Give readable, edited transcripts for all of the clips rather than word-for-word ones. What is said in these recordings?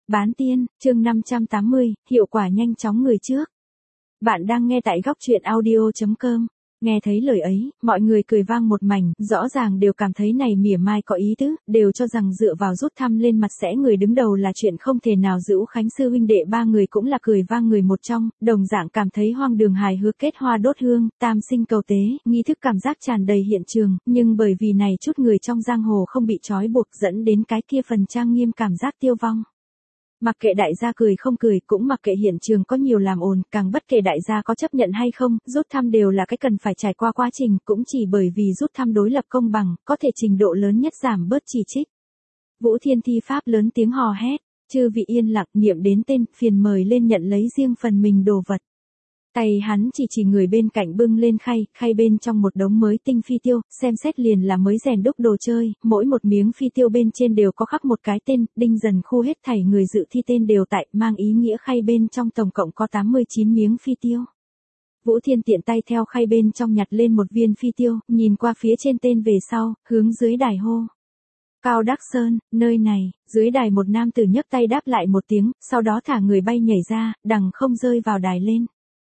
Bán tiên, chương 580, hiệu quả nhanh chóng người trước. Bạn đang nghe tại góc truyện audio.com. Nghe thấy lời ấy, mọi người cười vang một mảnh, rõ ràng đều cảm thấy này mỉa mai có ý tứ, đều cho rằng dựa vào rút thăm lên mặt sẽ người đứng đầu là chuyện không thể nào. Dữu Khánh sư huynh đệ ba người cũng là cười vang người một trong, đồng dạng cảm thấy hoang đường hài hước kết hoa đốt hương, tam sinh cầu tế, nghi thức cảm giác tràn đầy hiện trường, nhưng bởi vì này chút người trong giang hồ không bị trói buộc dẫn đến cái kia phần trang nghiêm cảm giác tiêu vong. Mặc kệ đại gia cười không cười, cũng mặc kệ hiện trường có nhiều làm ồn, càng bất kể đại gia có chấp nhận hay không, rút thăm đều là cái cần phải trải qua quá trình, cũng chỉ bởi vì rút thăm đối lập công bằng, có thể trình độ lớn nhất giảm bớt chỉ trích. Vũ Thiên thi pháp lớn tiếng hò hét, chư vị yên lặng, niệm đến tên, phiền mời lên nhận lấy riêng phần mình đồ vật. Tay hắn chỉ người bên cạnh bưng lên khay bên trong một đống mới tinh phi tiêu, xem xét liền là mới rèn đúc đồ chơi, mỗi một miếng phi tiêu bên trên đều có khắc một cái tên, đinh dần khu hết thảy người dự thi tên đều tại, mang ý nghĩa khay bên trong tổng cộng có 89 miếng phi tiêu. Vũ Thiên tiện tay theo khay bên trong nhặt lên một viên phi tiêu, nhìn qua phía trên tên về sau, hướng dưới đài hô. Cao Đắc Sơn, nơi này, dưới đài một nam tử nhấc tay đáp lại một tiếng, sau đó thả người bay nhảy ra, đằng không rơi vào đài lên.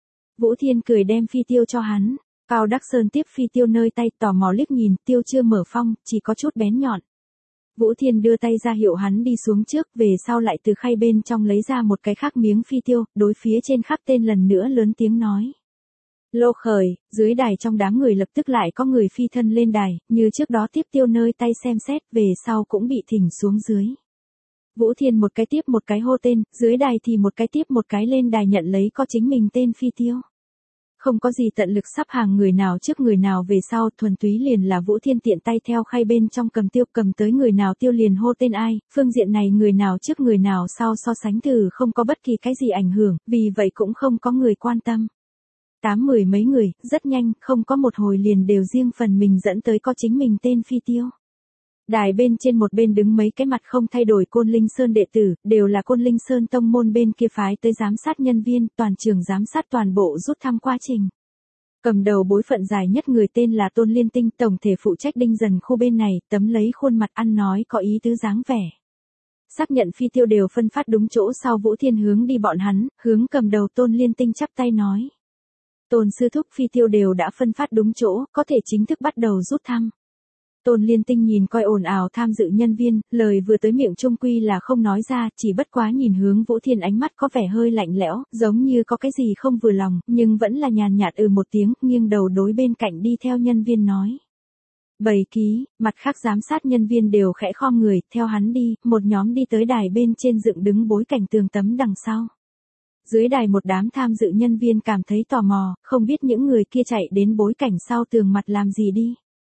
Vũ Thiên cười đem phi tiêu cho hắn, Cao Đắc Sơn tiếp phi tiêu nơi tay, tò mò liếc nhìn, tiêu chưa mở phong, chỉ có chút bén nhọn. Vũ Thiên đưa tay ra hiệu hắn đi xuống trước, về sau lại từ khay bên trong lấy ra một cái khác miếng phi tiêu, đối phía trên khắc tên lần nữa lớn tiếng nói. Lô khởi, dưới đài trong đám người lập tức lại có người phi thân lên đài, như trước đó tiếp tiêu nơi tay xem xét, về sau cũng bị thỉnh xuống dưới. Vũ Thiên một cái tiếp một cái hô tên, dưới đài thì một cái tiếp một cái lên đài nhận lấy có chính mình tên phi tiêu. Không có gì tận lực sắp hàng người nào trước người nào về sau, thuần túy liền là Vũ Thiên tiện tay theo khay bên trong cầm tiêu, cầm tới người nào tiêu liền hô tên ai, phương diện này người nào trước người nào sau so sánh từ không có bất kỳ cái gì ảnh hưởng, vì vậy cũng không có người quan tâm. 80 mấy người, rất nhanh, không có một hồi liền đều riêng phần mình dẫn tới có chính mình tên phi tiêu. Đài bên trên một bên đứng mấy cái mặt không thay đổi Côn Linh Sơn đệ tử, đều là Côn Linh Sơn tông môn bên kia phái tới giám sát nhân viên, toàn trường giám sát toàn bộ rút thăm quá trình. Cầm đầu bối phận dài nhất người tên là Tôn Liên Tinh, tổng thể phụ trách đinh dần khu bên này, tấm lấy khuôn mặt ăn nói có ý tứ dáng vẻ. Xác nhận phi tiêu đều phân phát đúng chỗ sau, Vũ Thiên hướng đi bọn hắn, hướng cầm đầu Tôn Liên Tinh chắp tay nói. Tôn sư thúc, phi tiêu đều đã phân phát đúng chỗ, có thể chính thức bắt đầu rút thăm. Tôn Liên Tinh nhìn coi ồn ào tham dự nhân viên, lời vừa tới miệng trung quy là không nói ra, chỉ bất quá nhìn hướng Vũ Thiên ánh mắt có vẻ hơi lạnh lẽo, giống như có cái gì không vừa lòng, nhưng vẫn là nhàn nhạt một tiếng, nghiêng đầu đối bên cạnh đi theo nhân viên nói. Bày ký, mặt khác giám sát nhân viên đều khẽ khom người, theo hắn đi, một nhóm đi tới đài bên trên dựng đứng bối cảnh tường tấm đằng sau. Dưới đài một đám tham dự nhân viên cảm thấy tò mò, không biết những người kia chạy đến bối cảnh sau tường mặt làm gì đi.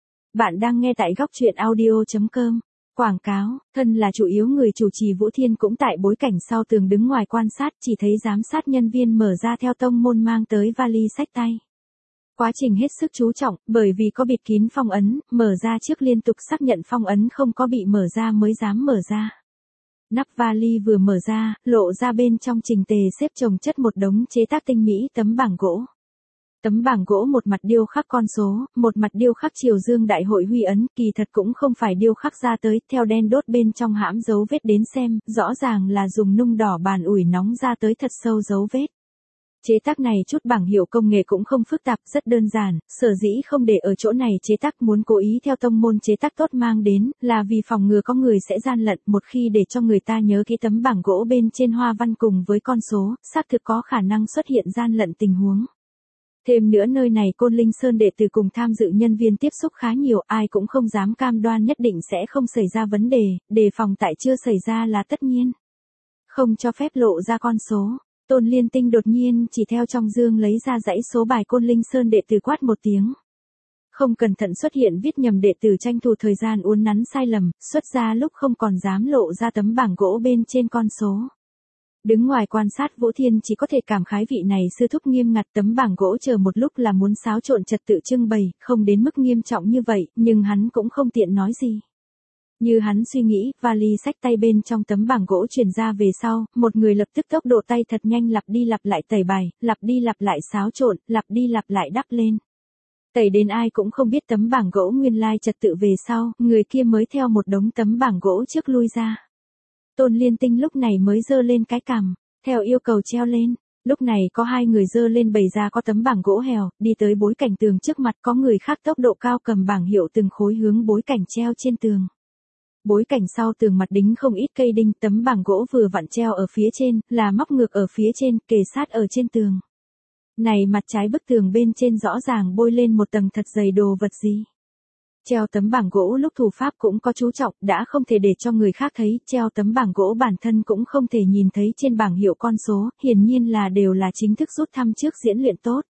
Bạn đang nghe tại góc truyện audio.com. Quảng cáo, thân là chủ yếu người chủ trì Vũ Thiên cũng tại bối cảnh sau tường đứng ngoài quan sát, chỉ thấy giám sát nhân viên mở ra theo tông môn mang tới vali xách tay. Quá trình hết sức chú trọng, bởi vì có bịt kín phong ấn, mở ra trước liên tục xác nhận phong ấn không có bị mở ra mới dám mở ra. Nắp vali vừa mở ra, lộ ra bên trong trình tề xếp chồng chất một đống chế tác tinh mỹ tấm bảng gỗ. Tấm bảng gỗ một mặt điêu khắc con số, một mặt điêu khắc Triều Dương Đại hội huy ấn, kỳ thật cũng không phải điêu khắc ra tới, theo đen đốt bên trong hãm dấu vết đến xem, rõ ràng là dùng nung đỏ bàn ủi nóng ra tới thật sâu dấu vết. Chế tác này chút bảng hiệu công nghệ cũng không phức tạp, rất đơn giản, sở dĩ không để ở chỗ này chế tác muốn cố ý theo tông môn chế tác tốt mang đến, là vì phòng ngừa có người sẽ gian lận, một khi để cho người ta nhớ cái tấm bảng gỗ bên trên hoa văn cùng với con số, xác thực có khả năng xuất hiện gian lận tình huống. Thêm nữa nơi này Côn Linh Sơn đệ tử cùng tham dự nhân viên tiếp xúc khá nhiều, ai cũng không dám cam đoan nhất định sẽ không xảy ra vấn đề, đề phòng tại chưa xảy ra là tất nhiên. Không cho phép lộ ra con số. Tôn Liên Tinh đột nhiên chỉ theo trong dương lấy ra dãy số bài Côn Linh Sơn đệ tử quát một tiếng. Không cẩn thận xuất hiện viết nhầm, đệ tử tranh thủ thời gian uốn nắn sai lầm, xuất ra lúc không còn dám lộ ra tấm bảng gỗ bên trên con số. Đứng ngoài quan sát Vũ Thiên chỉ có thể cảm khái vị này sư thúc nghiêm ngặt, tấm bảng gỗ chờ một lúc là muốn xáo trộn trật tự trưng bày, không đến mức nghiêm trọng như vậy, nhưng hắn cũng không tiện nói gì. Như hắn suy nghĩ, vali xách tay bên trong tấm bảng gỗ truyền ra về sau, một người lập tức tốc độ tay thật nhanh lặp đi lặp lại tẩy bài, lặp đi lặp lại xáo trộn, lặp đi lặp lại đắp lên. Tẩy đến ai cũng không biết tấm bảng gỗ nguyên lai trật tự về sau, người kia mới theo một đống tấm bảng gỗ trước lui ra. Tôn Liên Tinh lúc này mới giơ lên cái cằm, theo yêu cầu treo lên. Lúc này có hai người giơ lên bày ra có tấm bảng gỗ hèo, đi tới bối cảnh tường trước mặt, có người khác tốc độ cao cầm bảng hiệu từng khối hướng bối cảnh treo trên tường. Bối cảnh sau tường mặt đính không ít cây đinh, tấm bảng gỗ vừa vặn treo ở phía trên, là móc ngược ở phía trên, kề sát ở trên tường. Này mặt trái bức tường bên trên rõ ràng bôi lên một tầng thật dày đồ vật gì. Treo tấm bảng gỗ lúc thủ pháp cũng có chú trọng, đã không thể để cho người khác thấy, treo tấm bảng gỗ bản thân cũng không thể nhìn thấy trên bảng hiệu con số, hiển nhiên là đều là chính thức rút thăm trước diễn luyện tốt.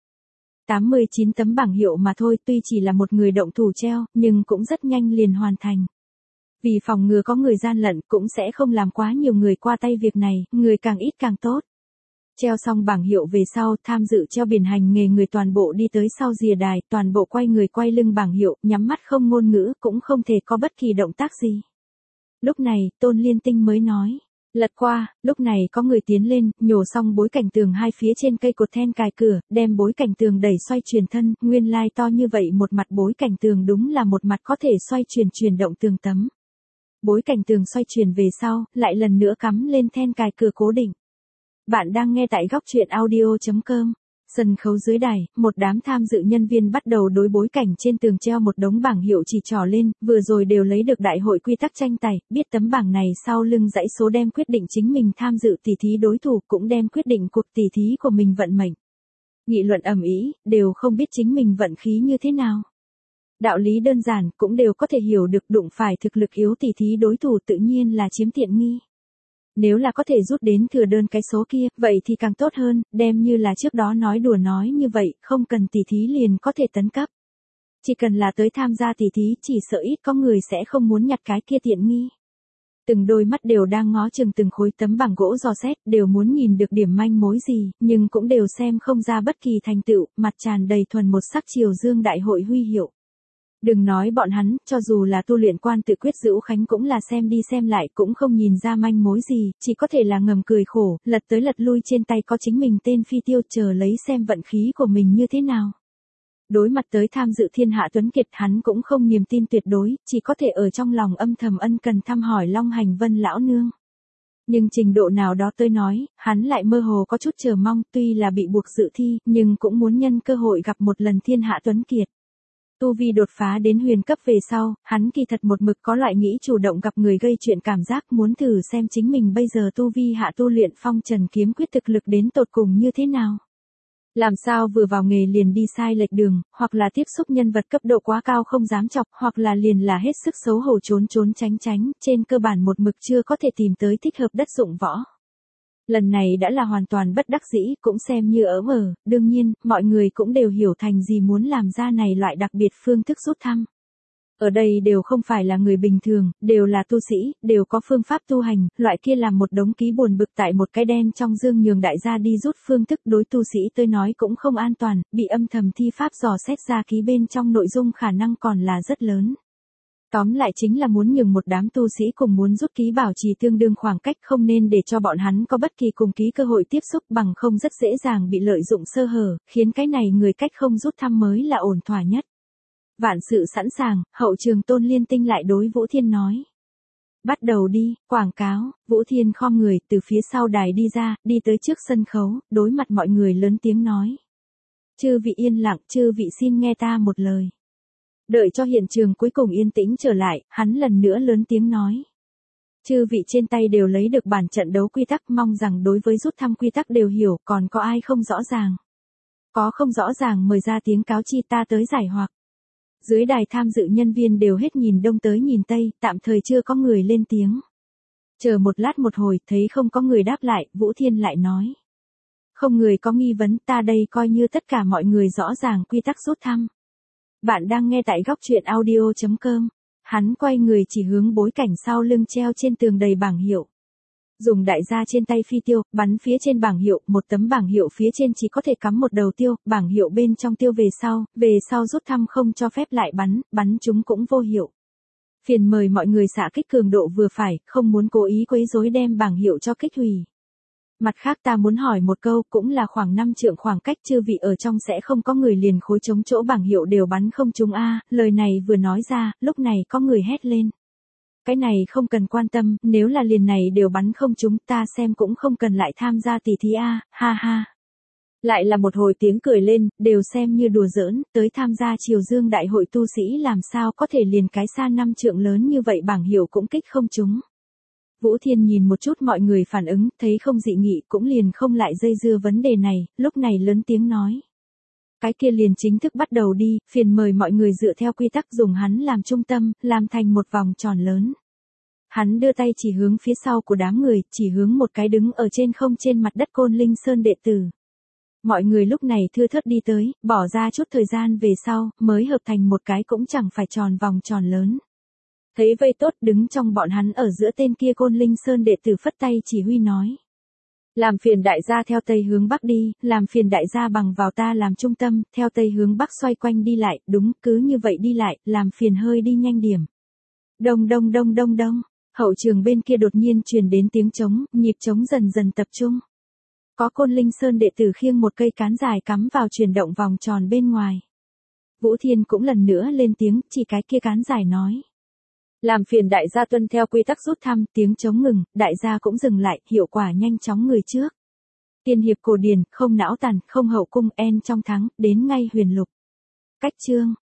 89 tấm bảng hiệu mà thôi, tuy chỉ là một người động thủ treo, nhưng cũng rất nhanh liền hoàn thành. Vì phòng ngừa có người gian lận cũng sẽ không làm quá nhiều người qua tay việc này, người càng ít càng tốt. Treo xong bảng hiệu về sau, tham dự treo biển hành nghề người toàn bộ đi tới sau rìa đài, toàn bộ quay người quay lưng bảng hiệu, nhắm mắt không ngôn ngữ, cũng không thể có bất kỳ động tác gì. Lúc này, Tôn Liên Tinh mới nói. Lật qua, lúc này có người tiến lên, nhổ xong bối cảnh tường hai phía trên cây cột then cài cửa, đem bối cảnh tường đẩy xoay chuyển thân, nguyên lai to như vậy một mặt bối cảnh tường đúng là một mặt có thể xoay chuyển động tường tấm. Bối cảnh tường xoay chuyển về sau, lại lần nữa cắm lên then cài cửa cố định. Bạn đang nghe tại góc truyện audio.com. Sân khấu dưới đài, một đám tham dự nhân viên bắt đầu đối bối cảnh trên tường treo một đống bảng hiệu chỉ trỏ lên, vừa rồi đều lấy được đại hội quy tắc tranh tài, biết tấm bảng này sau lưng dãy số đem quyết định chính mình tham dự tỷ thí đối thủ, cũng đem quyết định cuộc tỷ thí của mình vận mệnh. Nghị luận ầm ĩ, đều không biết chính mình vận khí như thế nào. Đạo lý đơn giản, cũng đều có thể hiểu được, đụng phải thực lực yếu tỷ thí đối thủ tự nhiên là chiếm tiện nghi. Nếu là có thể rút đến thừa đơn cái số kia, vậy thì càng tốt hơn, đem như là trước đó nói đùa nói như vậy, không cần tỷ thí liền có thể tấn cấp. Chỉ cần là tới tham gia tỷ thí, chỉ sợ ít có người sẽ không muốn nhặt cái kia tiện nghi. Từng đôi mắt đều đang ngó chừng từng khối tấm bảng gỗ dò xét, đều muốn nhìn được điểm manh mối gì, nhưng cũng đều xem không ra bất kỳ thành tựu, mặt tràn đầy thuần một sắc triều dương đại hội huy hiệu. Đừng nói bọn hắn, cho dù là tu luyện quan tự quyết Dữu Khánh cũng là xem đi xem lại cũng không nhìn ra manh mối gì, chỉ có thể là ngầm cười khổ, lật tới lật lui trên tay có chính mình tên phi tiêu, chờ lấy xem vận khí của mình như thế nào. Đối mặt tới tham dự thiên hạ tuấn kiệt, hắn cũng không niềm tin tuyệt đối, chỉ có thể ở trong lòng âm thầm ân cần thăm hỏi Long Hành Vân lão nương. Nhưng trình độ nào đó tôi nói, hắn lại mơ hồ có chút chờ mong, tuy là bị buộc dự thi, nhưng cũng muốn nhân cơ hội gặp một lần thiên hạ tuấn kiệt. Tu vi đột phá đến huyền cấp về sau, hắn kỳ thật một mực có loại nghĩ chủ động gặp người gây chuyện cảm giác, muốn thử xem chính mình bây giờ tu vi hạ tu luyện phong trần kiếm quyết thực lực đến tột cùng như thế nào. Làm sao vừa vào nghề liền đi sai lệch đường, hoặc là tiếp xúc nhân vật cấp độ quá cao không dám chọc, hoặc là liền là hết sức xấu hổ trốn tránh, trên cơ bản một mực chưa có thể tìm tới thích hợp đất dụng võ. Lần này đã là hoàn toàn bất đắc dĩ, cũng xem như ỡm đương nhiên, mọi người cũng đều hiểu thành gì muốn làm ra này loại đặc biệt phương thức rút thăm. Ở đây đều không phải là người bình thường, đều là tu sĩ, đều có phương pháp tu hành, loại kia làm một đống ký buồn bực tại một cái đen trong dương nhường đại gia đi rút phương thức đối tu sĩ tôi nói cũng không an toàn, bị âm thầm thi pháp dò xét ra ký bên trong nội dung khả năng còn là rất lớn. Tóm lại chính là muốn nhường một đám tu sĩ cùng muốn rút ký bảo trì tương đương khoảng cách, không nên để cho bọn hắn có bất kỳ cùng ký cơ hội tiếp xúc, bằng không rất dễ dàng bị lợi dụng sơ hở, khiến cái này người cách không rút thăm mới là ổn thỏa nhất. Vạn sự sẵn sàng, hậu trường Tôn Liên Tinh lại đối Vũ Thiên nói. Bắt đầu đi, quảng cáo. Vũ Thiên khom người từ phía sau đài đi ra, đi tới trước sân khấu, đối mặt mọi người lớn tiếng nói. Chư vị yên lặng, chư vị xin nghe ta một lời. Đợi cho hiện trường cuối cùng yên tĩnh trở lại, hắn lần nữa lớn tiếng nói. Chư vị trên tay đều lấy được bản trận đấu quy tắc, mong rằng đối với rút thăm quy tắc đều hiểu, còn có ai không rõ ràng. Có không rõ ràng mời ra tiếng cáo chi ta tới giải hoặc. Dưới đài tham dự nhân viên đều hết nhìn đông tới nhìn tây, tạm thời chưa có người lên tiếng. Chờ một lát một hồi, thấy không có người đáp lại, Vũ Thiên lại nói. Không người có nghi vấn, ta đây coi như tất cả mọi người rõ ràng quy tắc rút thăm. Bạn đang nghe tại góc truyện audio.com. Hắn quay người chỉ hướng bối cảnh sau lưng treo trên tường đầy bảng hiệu. Dùng đại gia trên tay phi tiêu, bắn phía trên bảng hiệu, một tấm bảng hiệu phía trên chỉ có thể cắm một đầu tiêu, bảng hiệu bên trong tiêu về sau rút thăm không cho phép lại bắn chúng cũng vô hiệu. Phiền mời mọi người xạ kích cường độ vừa phải, không muốn cố ý quấy rối đem bảng hiệu cho kích hủy. Mặt khác ta muốn hỏi một câu, cũng là khoảng 5 trượng khoảng cách, chư vị ở trong sẽ không có người liền khối trống chỗ bảng hiệu đều bắn không trúng a. Lời này vừa nói ra, lúc này có người hét lên. Cái này không cần quan tâm, nếu là liền này đều bắn không trúng ta xem cũng không cần lại tham gia tỷ thí a, ha ha. Lại là một hồi tiếng cười lên, đều xem như đùa giỡn, tới tham gia Triều Dương đại hội tu sĩ làm sao có thể liền cái xa 5 trượng lớn như vậy bảng hiệu cũng kích không trúng. Vũ Thiên nhìn một chút mọi người phản ứng, thấy không dị nghị cũng liền không lại dây dưa vấn đề này, lúc này lớn tiếng nói. Cái kia liền chính thức bắt đầu đi, phiền mời mọi người dựa theo quy tắc dùng hắn làm trung tâm, làm thành một vòng tròn lớn. Hắn đưa tay chỉ hướng phía sau của đám người, chỉ hướng một cái đứng ở trên không trên mặt đất Côn Linh Sơn đệ tử. Mọi người lúc này thưa thớt đi tới, bỏ ra chút thời gian về sau, mới hợp thành một cái cũng chẳng phải tròn vòng tròn lớn. Thấy vây tốt đứng trong bọn hắn ở giữa tên kia Côn Linh Sơn đệ tử phất tay chỉ huy nói. Làm phiền đại gia theo tây hướng bắc đi, làm phiền đại gia bằng vào ta làm trung tâm, theo tây hướng bắc xoay quanh đi lại, đúng, cứ như vậy đi lại, làm phiền hơi đi nhanh điểm. Đông đông đông đông đông, hậu trường bên kia đột nhiên truyền đến tiếng trống, nhịp trống dần dần tập trung. Có Côn Linh Sơn đệ tử khiêng một cây cán dài cắm vào chuyển động vòng tròn bên ngoài. Vũ Thiên cũng lần nữa lên tiếng, chỉ cái kia cán dài nói. Làm phiền đại gia tuân theo quy tắc rút thăm, tiếng trống ngừng, đại gia cũng dừng lại, hiệu quả nhanh chóng người trước. Tiên hiệp cổ điển, không não tàn, không hậu cung, en trong thắng, đến ngay huyền lục. Cách chương.